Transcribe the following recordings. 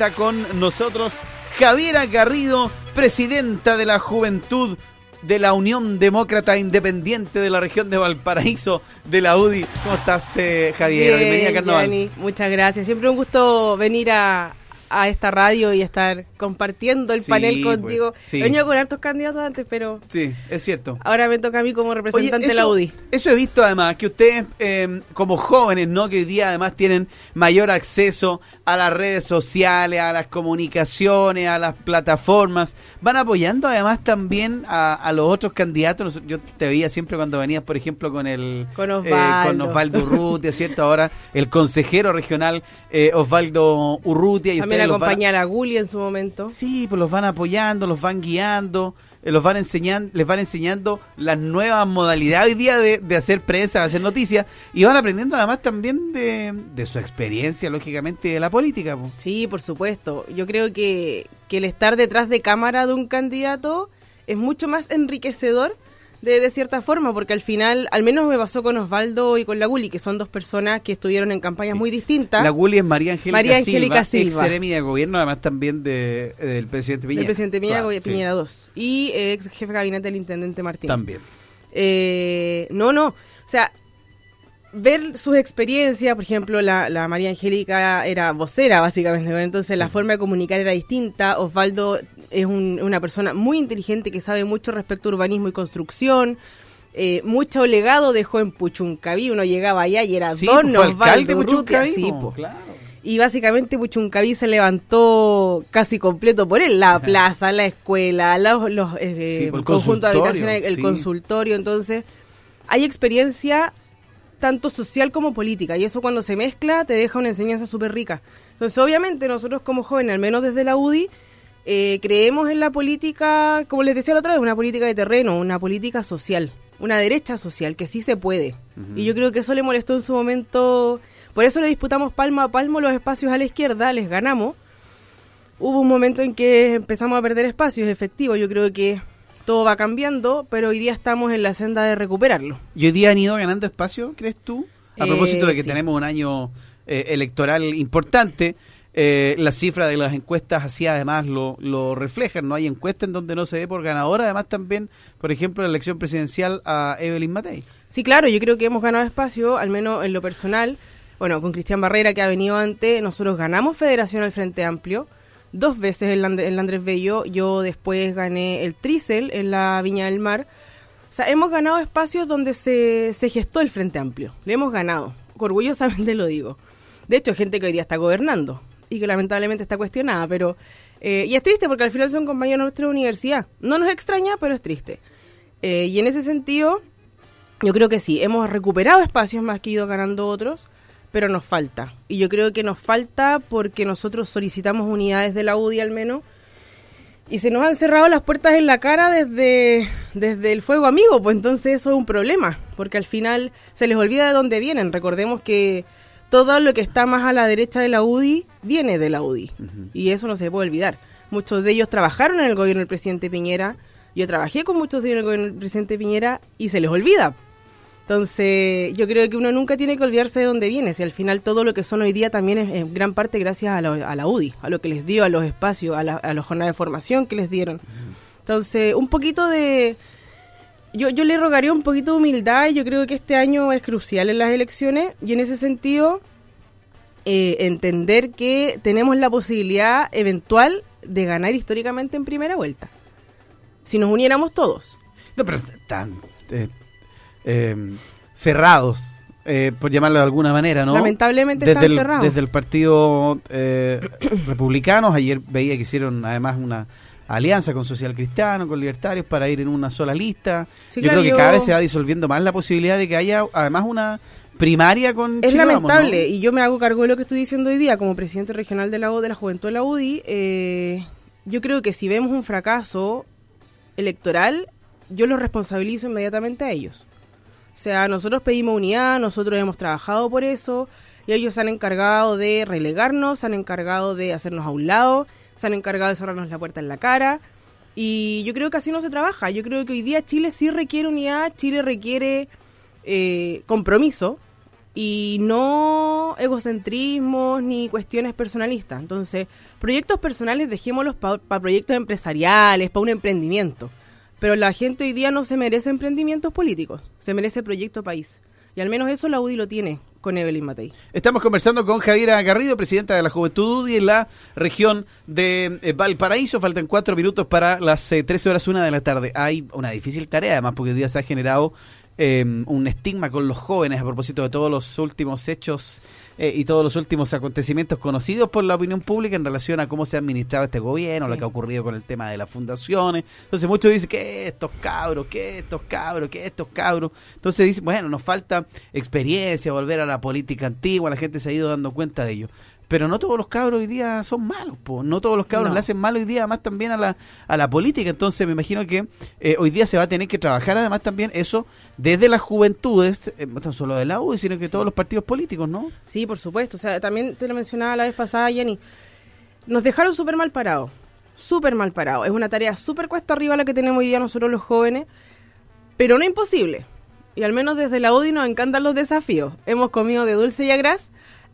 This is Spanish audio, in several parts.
está con nosotros Javiera Garrido, presidenta de la Juventud de la Unión Demócrata Independiente de la región de Valparaíso, de la UDI. ¿Cómo estás, Javiera? Bienvenida a Carnaval. Gianni, muchas gracias. Siempre un gusto venir a esta radio y estar compartiendo el panel contigo. Pues, sí. He venido con hartos candidatos antes, pero... Sí, es cierto. Ahora me toca a mí como representante de la UDI. Eso he visto además, que ustedes como jóvenes, ¿no? Que hoy día además tienen mayor acceso a las redes sociales, a las comunicaciones, a las plataformas. Van apoyando además también a los otros candidatos. Yo te veía siempre cuando venías, por ejemplo, con Osvaldo Urrutia, ¿cierto? Ahora el consejero regional Osvaldo Urrutia. Y también acompañar a Guli en su momento. Sí, pues los van apoyando, los van guiando, les van enseñando las nuevas modalidades hoy día de hacer prensa, de hacer noticias, y van aprendiendo además también de su experiencia, lógicamente, de la política. Po. Sí, por supuesto. Yo creo que el estar detrás de cámara de un candidato es mucho más enriquecedor de cierta forma, porque al final, al menos me pasó con Osvaldo y con la Guli, que son dos personas que estuvieron en campañas muy distintas. La Guli es María Angélica Silva, ex seremi de gobierno, además también del presidente Piñera. Del presidente Piñera II. Y ex jefe de gabinete del intendente Martín. También. O sea, ver sus experiencias, por ejemplo, la María Angélica era vocera, básicamente, entonces la forma de comunicar era distinta. Osvaldo es una persona muy inteligente que sabe mucho respecto a urbanismo y construcción. Mucho legado dejó en Puchuncaví. Uno llegaba allá y era don Osvaldo Urrutia. Claro. Y básicamente Puchuncaví se levantó casi completo por él. La plaza, la escuela, el conjunto habitacional, el consultorio. Entonces, hay experiencia tanto social como política, y eso cuando se mezcla te deja una enseñanza súper rica. Entonces, obviamente, nosotros como jóvenes, al menos desde la UDI, creemos en la política, como les decía la otra vez, una política de terreno, una política social, una derecha social, que sí se puede. Uh-huh. Y yo creo que eso le molestó en su momento, por eso le disputamos palmo a palmo los espacios a la izquierda, les ganamos. Hubo un momento en que empezamos a perder espacios, efectivos, yo creo que todo va cambiando, pero hoy día estamos en la senda de recuperarlo. ¿Y hoy día han ido ganando espacio, crees tú? A propósito de que tenemos un año electoral importante, las cifras de las encuestas así además lo reflejan, ¿no? Hay encuestas en donde no se ve por ganadora, además también, por ejemplo, la elección presidencial a Evelyn Matei. Sí, claro, yo creo que hemos ganado espacio, al menos en lo personal. Bueno, con Cristian Barrera, que ha venido antes, nosotros ganamos Federación al Frente Amplio, 2 veces en la Andrés Bello, yo después gané el Trícel en la Viña del Mar. O sea, hemos ganado espacios donde se gestó el Frente Amplio, le hemos ganado, orgullosamente lo digo. De hecho, hay gente que hoy día está gobernando y que lamentablemente está cuestionada, pero y es triste porque al final son compañeros de nuestra universidad. No nos extraña, pero es triste. Y en ese sentido, yo creo que sí, hemos recuperado espacios más que ido ganando otros, pero nos falta. Y yo creo que nos falta porque nosotros solicitamos unidades de la UDI al menos, y se nos han cerrado las puertas en la cara desde el fuego amigo, pues entonces eso es un problema, porque al final se les olvida de dónde vienen. Recordemos que todo lo que está más a la derecha de la UDI viene de la UDI, y eso no se puede olvidar. Muchos de ellos trabajaron en el gobierno del presidente Piñera, yo trabajé con muchos de ellos en el gobierno del presidente Piñera, y se les olvida. Entonces, yo creo que uno nunca tiene que olvidarse de dónde viene, si al final todo lo que son hoy día también es en gran parte gracias a la UDI, a lo que les dio, a los espacios, a las jornadas de formación que les dieron. Entonces, un poquito de... Yo le rogaría un poquito de humildad, y yo creo que este año es crucial en las elecciones, y en ese sentido, entender que tenemos la posibilidad eventual de ganar históricamente en primera vuelta, si nos uniéramos todos. No, pero están... cerrados, por llamarlo de alguna manera, ¿no? Lamentablemente están cerrados. Desde el partido republicanos, ayer veía que hicieron además una alianza con Social Cristiano, con Libertarios, para ir en una sola lista. Sí, yo creo que cada vez se va disolviendo más la posibilidad de que haya además una primaria con Es Chile lamentable, Vamos, ¿no? Y yo me hago cargo de lo que estoy diciendo hoy día como presidente regional de la Juventud de la UDI. Yo creo que si vemos un fracaso electoral, yo los responsabilizo inmediatamente a ellos. O sea, nosotros pedimos unidad, nosotros hemos trabajado por eso, y ellos se han encargado de relegarnos, se han encargado de hacernos a un lado, se han encargado de cerrarnos la puerta en la cara, y yo creo que así no se trabaja. Yo creo que hoy día Chile sí requiere unidad, Chile requiere compromiso, y no egocentrismos ni cuestiones personalistas. Entonces, proyectos personales dejémoslos para proyectos empresariales, para un emprendimiento. Pero la gente hoy día no se merece emprendimientos políticos, se merece proyecto país. Y al menos eso la UDI lo tiene con Evelyn Matei. Estamos conversando con Javiera Garrido, presidenta de la Juventud UDI en la región de Valparaíso. Faltan 4 minutos para las 13:01 de la tarde. Hay una difícil tarea, además, porque hoy día se ha generado un estigma con los jóvenes a propósito de todos los últimos hechos y todos los últimos acontecimientos conocidos por la opinión pública en relación a cómo se ha administrado este gobierno, sí, lo que ha ocurrido con el tema de las fundaciones. Entonces muchos dicen que estos cabros. Entonces dicen, bueno, nos falta experiencia, volver a la política antigua, la gente se ha ido dando cuenta de ello. Pero no todos los cabros hoy día son malos, po. No todos los cabros le hacen mal hoy día, además también a la política. Entonces me imagino que hoy día se va a tener que trabajar además también eso desde las juventudes, no solo de la UDI, sino que todos los partidos políticos, ¿no? Sí, por supuesto. O sea, también te lo mencionaba la vez pasada, Jenny. Nos dejaron súper mal parados. Es una tarea súper cuesta arriba la que tenemos hoy día nosotros los jóvenes, pero no imposible. Y al menos desde la UDI nos encantan los desafíos. Hemos comido de dulce y a gras.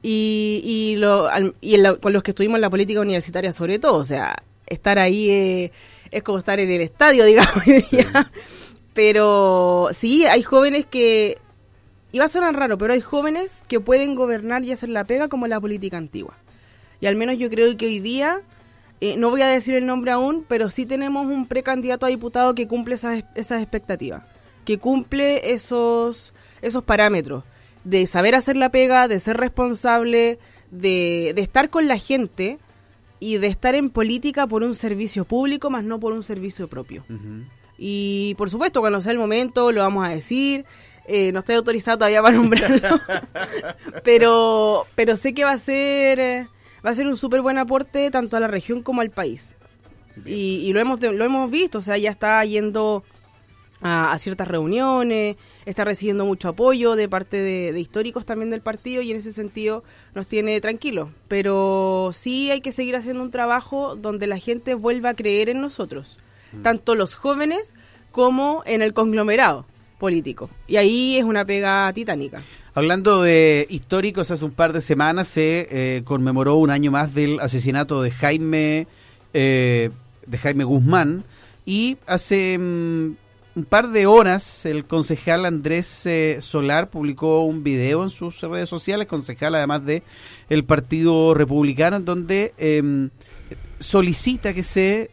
Con los que estuvimos en la política universitaria sobre todo, o sea, estar ahí es como estar en el estadio, digamos, sí. Pero sí, hay jóvenes que, y va a sonar raro, pero hay jóvenes que pueden gobernar y hacer la pega como la política antigua. Y al menos yo creo que hoy día, no voy a decir el nombre aún, pero sí tenemos un precandidato a diputado que cumple esas expectativas, que cumple esos parámetros de saber hacer la pega, de ser responsable, de estar con la gente y de estar en política por un servicio público, más no por un servicio propio. Uh-huh. Y por supuesto, cuando sea el momento, lo vamos a decir. No estoy autorizado todavía para nombrarlo, pero sé que va a ser un súper buen aporte tanto a la región como al país. Y lo hemos visto, o sea, ya está yendo a ciertas reuniones, está recibiendo mucho apoyo de parte de históricos también del partido, y en ese sentido nos tiene tranquilos. Pero sí hay que seguir haciendo un trabajo donde la gente vuelva a creer en nosotros, tanto los jóvenes como en el conglomerado político. Y ahí es una pega titánica. Hablando de históricos, hace un par de semanas se conmemoró un año más del asesinato de Jaime Guzmán, y hace un par de horas el concejal Andrés Solar publicó un video en sus redes sociales, concejal además de el Partido Republicano, en donde solicita que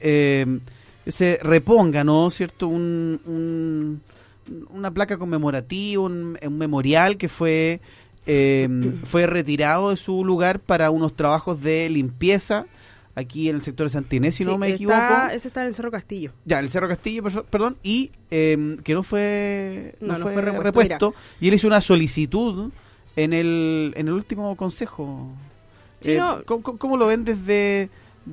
se reponga, ¿no? ¿Cierto? Una placa conmemorativa, un memorial que fue retirado de su lugar para unos trabajos de limpieza aquí en el sector de Santa Inés, si no me equivoco. Ese está en el Cerro Castillo. Ya, el Cerro Castillo, perdón, y que no fue repuesto. Y él hizo una solicitud en el último consejo. Sí, ¿Cómo lo ven desde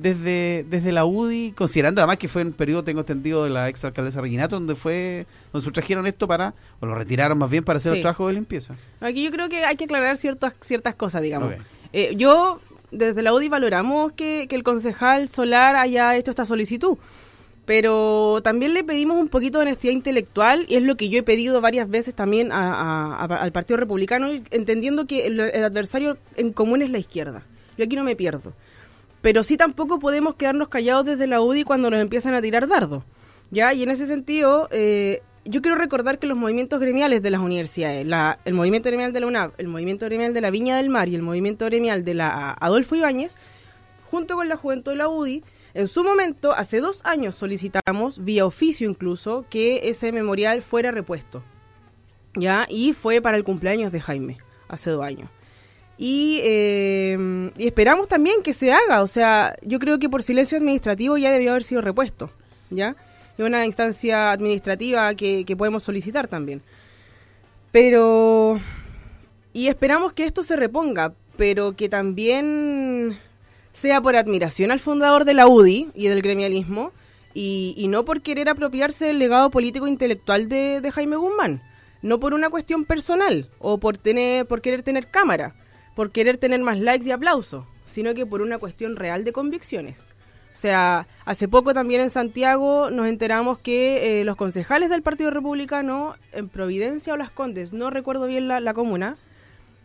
la UDI, considerando además que fue en un periodo, tengo entendido, de la ex alcaldesa Reginato, donde sustrajeron esto o lo retiraron más bien para hacer el trabajo de limpieza? Aquí yo creo que hay que aclarar ciertas cosas, digamos. Okay. Desde la UDI valoramos que el concejal Solar haya hecho esta solicitud, pero también le pedimos un poquito de honestidad intelectual, y es lo que yo he pedido varias veces también al Partido Republicano, entendiendo que el adversario en común es la izquierda. Yo aquí no me pierdo. Pero sí tampoco podemos quedarnos callados desde la UDI cuando nos empiezan a tirar dardos, ¿ya? Y en ese sentido, yo quiero recordar que los movimientos gremiales de las universidades, el movimiento gremial de la UNAV, el movimiento gremial de la Viña del Mar y el movimiento gremial de la Adolfo Ibáñez, junto con la juventud de la UDI, en su momento, hace 2 años solicitamos, vía oficio incluso, que ese memorial fuera repuesto, ¿ya? Y fue para el cumpleaños de Jaime, hace 2 años. Y esperamos también que se haga, o sea, yo creo que por silencio administrativo ya debió haber sido repuesto, ¿ya? Es una instancia administrativa que podemos solicitar también. Y esperamos que esto se reponga, pero que también sea por admiración al fundador de la UDI y del gremialismo, y no por querer apropiarse del legado político e intelectual de Jaime Guzmán, no por una cuestión personal, o por querer tener cámara, por querer tener más likes y aplausos, sino que por una cuestión real de convicciones. O sea, hace poco también en Santiago nos enteramos que los concejales del Partido Republicano en Providencia o Las Condes, no recuerdo bien la comuna,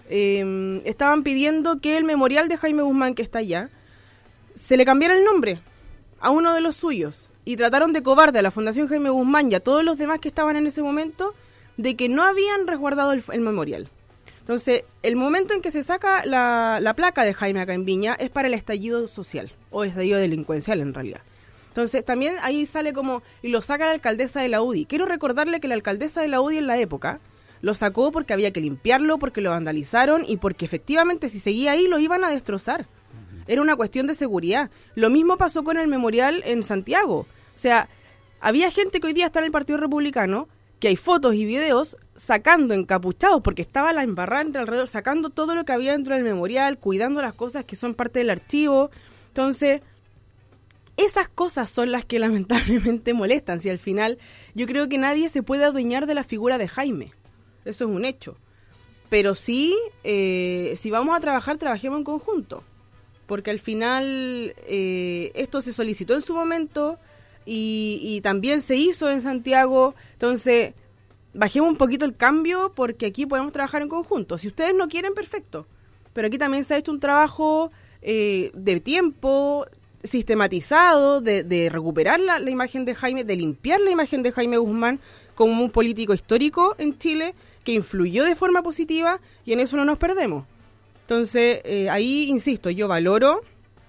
estaban pidiendo que el memorial de Jaime Guzmán, que está allá, se le cambiara el nombre a uno de los suyos. Y trataron de cobarde a la Fundación Jaime Guzmán y a todos los demás que estaban en ese momento de que no habían resguardado el memorial. Entonces, el momento en que se saca la placa de Jaime acá en Viña es para el estallido social, o estallido delincuencial en realidad. Entonces, también ahí sale como, y lo saca la alcaldesa de la UDI. Quiero recordarle que la alcaldesa de la UDI en la época lo sacó porque había que limpiarlo, porque lo vandalizaron y porque efectivamente si seguía ahí lo iban a destrozar. Era una cuestión de seguridad. Lo mismo pasó con el memorial en Santiago. O sea, había gente que hoy día está en el Partido Republicano, que hay fotos y videos sacando encapuchados, porque estaba la embarrada entre alrededor, sacando todo lo que había dentro del memorial, cuidando las cosas que son parte del archivo. Entonces, esas cosas son las que lamentablemente molestan. Si al final, yo creo que nadie se puede adueñar de la figura de Jaime. Eso es un hecho. Pero sí, si vamos a trabajar, trabajemos en conjunto. Porque al final, esto se solicitó en su momento y también se hizo en Santiago. Entonces, bajemos un poquito el cambio porque aquí podemos trabajar en conjunto. Si ustedes no quieren, perfecto. Pero aquí también se ha hecho un trabajo de tiempo sistematizado de recuperar la imagen de Jaime, de limpiar la imagen de Jaime Guzmán como un político histórico en Chile que influyó de forma positiva y en eso no nos perdemos. Entonces, ahí, insisto, yo valoro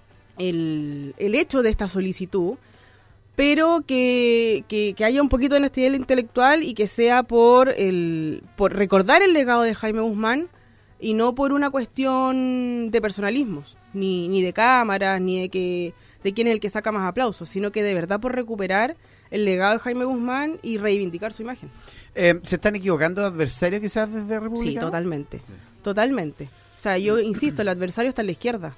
el hecho de esta solicitud, pero que haya un poquito de honestidad intelectual y que sea por recordar el legado de Jaime Guzmán y no por una cuestión de personalismos, ni de cámaras, ni de quién es el que saca más aplausos, sino que de verdad por recuperar el legado de Jaime Guzmán y reivindicar su imagen. ¿Se están equivocando adversarios quizás desde República? Sí, totalmente. O sea, yo insisto, el adversario está a la izquierda.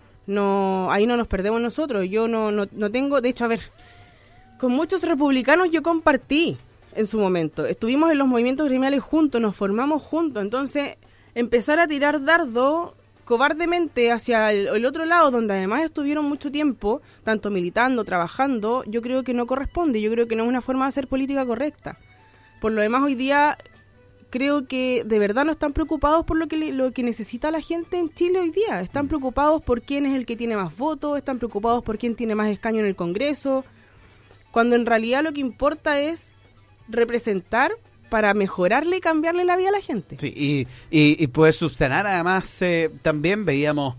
No, ahí no nos perdemos nosotros. Yo no tengo, de hecho, a ver, con muchos republicanos yo compartí en su momento. Estuvimos en los movimientos gremiales juntos, nos formamos juntos. Entonces, empezar a tirar dardo cobardemente hacia el otro lado, donde además estuvieron mucho tiempo, tanto militando, trabajando, yo creo que no corresponde. Yo creo que no es una forma de hacer política correcta. Por lo demás, hoy día creo que de verdad no están preocupados por lo que necesita la gente en Chile hoy día. Están preocupados por quién es el que tiene más votos, están preocupados por quién tiene más escaño en el Congreso, cuando en realidad lo que importa es representar para mejorarle y cambiarle la vida a la gente. Sí, y poder subsanar. Además, también veíamos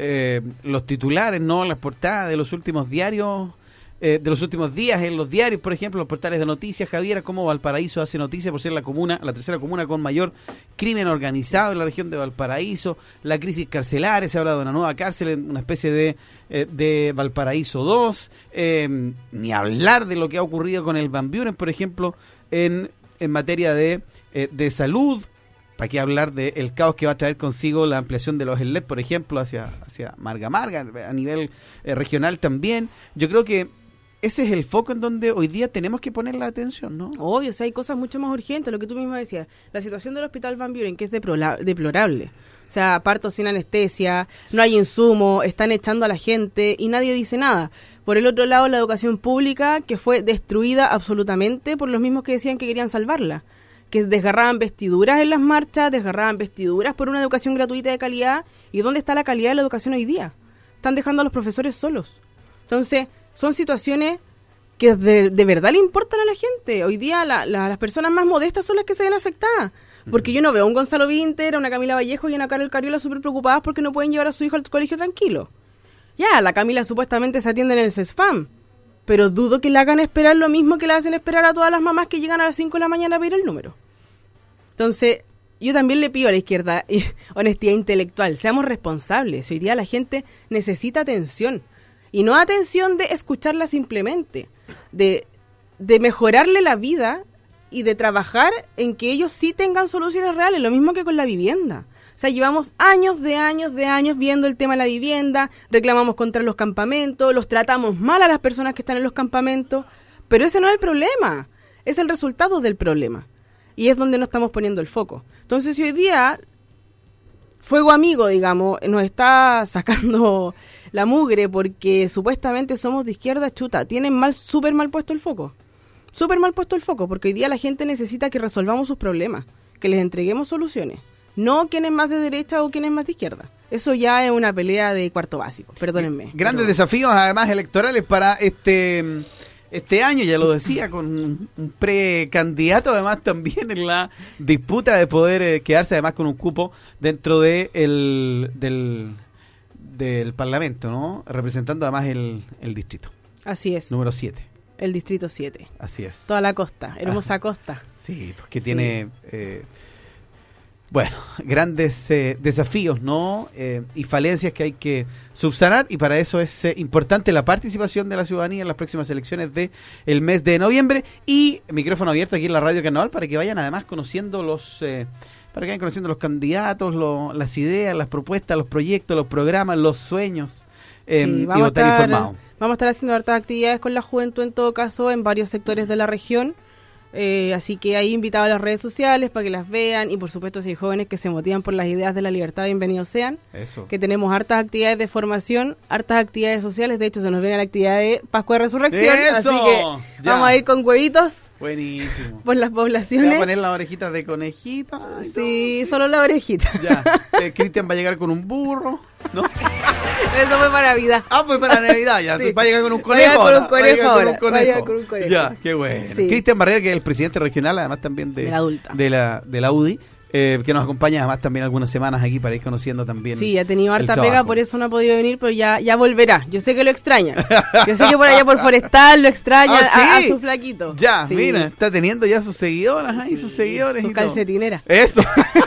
los titulares, ¿no? Las portadas de los últimos diarios, de los últimos días en los diarios, por ejemplo, los portales de noticias, Javiera, cómo Valparaíso hace noticia por ser la tercera comuna con mayor crimen organizado en la región de Valparaíso, la crisis carcelaria, se habla de una nueva cárcel, una especie de Valparaíso 2, ni hablar de lo que ha ocurrido con el Van Buren, por ejemplo, en materia de salud. ¿Para qué hablar del caos que va a traer consigo la ampliación de los ELEP, por ejemplo, hacia Marga a nivel regional también? Yo creo que ese es el foco en donde hoy día tenemos que poner la atención, ¿no? Obvio, o sea, hay cosas mucho más urgentes, lo que tú misma decías. La situación del Hospital Van Buren, que es deplorable. O sea, partos sin anestesia, no hay insumo, están echando a la gente y nadie dice nada. Por el otro lado, la educación pública, que fue destruida absolutamente por los mismos que decían que querían salvarla. Que desgarraban vestiduras en las marchas, desgarraban vestiduras por una educación gratuita de calidad. ¿Y dónde está la calidad de la educación hoy día? Están dejando a los profesores solos. Entonces, son situaciones que de verdad le importan a la gente. Hoy día las personas más modestas son las que se ven afectadas. Porque yo no veo a un Gonzalo Vinter, a una Camila Vallejo y a una Carol Cariola súper preocupadas porque no pueden llevar a su hijo al colegio tranquilo. Ya, la Camila supuestamente se atiende en el CESFAM, pero dudo que le hagan esperar lo mismo que le hacen esperar a todas las mamás que llegan a las 5 de la mañana a pedir el número. Entonces, yo también le pido a la izquierda honestidad intelectual. Seamos responsables. Hoy día la gente necesita atención. Y no atención de escucharla simplemente, de mejorarle la vida y de trabajar en que ellos sí tengan soluciones reales, lo mismo que con la vivienda. O sea, llevamos años viendo el tema de la vivienda, reclamamos contra los campamentos, los tratamos mal a las personas que están en los campamentos, pero ese no es el problema, es el resultado del problema. Y es donde no estamos poniendo el foco. Entonces, si hoy día Fuego Amigo, digamos, nos está sacando la mugre porque supuestamente somos de izquierda, chuta, tienen súper mal puesto el foco. Súper mal puesto el foco, porque hoy día la gente necesita que resolvamos sus problemas, que les entreguemos soluciones. no quién es más de derecha o quién es más de izquierda. Eso ya es una pelea de cuarto básico, perdónenme. Grandes desafíos además electorales para este año, ya lo decía, con un precandidato además también en la disputa de poder quedarse además con un cupo dentro de del Parlamento, ¿no? Representando además el distrito. Así es. Número 7. El distrito 7. Así es. Toda la costa, hermosa costa. Sí, porque tiene... grandes desafíos, ¿no? Y falencias que hay que subsanar, y para eso es importante la participación de la ciudadanía en las próximas elecciones del mes de noviembre. Y micrófono abierto aquí en la Radio Carnaval para que vayan además conociendo los candidatos, las ideas, las propuestas, los proyectos, los programas, los sueños, y votar informado. Vamos a estar haciendo hartas actividades con la juventud en todo caso en varios sectores de la región. Así que ahí invitado a las redes sociales para que las vean, y por supuesto si hay jóvenes que se motivan por las ideas de la libertad, bienvenidos sean. Eso. Que tenemos hartas actividades de formación, hartas actividades sociales, de hecho se nos viene la actividad de Pascua de Resurrección. ¡Eso! Así que ya vamos a ir con huevitos. Buenísimo. Por las poblaciones. ¿Te va a poner las orejitas de conejito? Sí, solo la orejita. Ya. Cristian va a llegar con un burro, ¿no? Eso fue para Navidad. Fue para Navidad, ya. Sí. Va a llegar con un conejo. Va a llegar con un conejo. Ya, qué bueno. Sí. Cristian Barrera, que es el presidente regional, además también de la UDI, que nos acompaña además también algunas semanas aquí para ir conociendo también. Sí, ha tenido harta pega, por eso no ha podido venir, pero ya volverá. Yo sé que lo extraña. Yo sé que por allá por Forestal lo extraña a su flaquito. Ya, sí. Mira, está teniendo ya sus seguidoras ahí, sus seguidores. Sus calcetineras. Eso.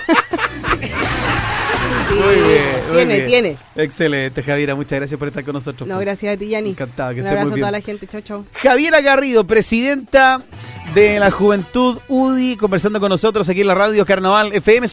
Sí, muy bien. Tiene. Excelente, Javiera, muchas gracias por estar con nosotros. No, gracias a ti, Yanni. Encantado, que un estés abrazo muy bien. A toda la gente, chau. Javiera Garrido, presidenta de la Juventud UDI, conversando con nosotros aquí en la Radio Carnaval FM.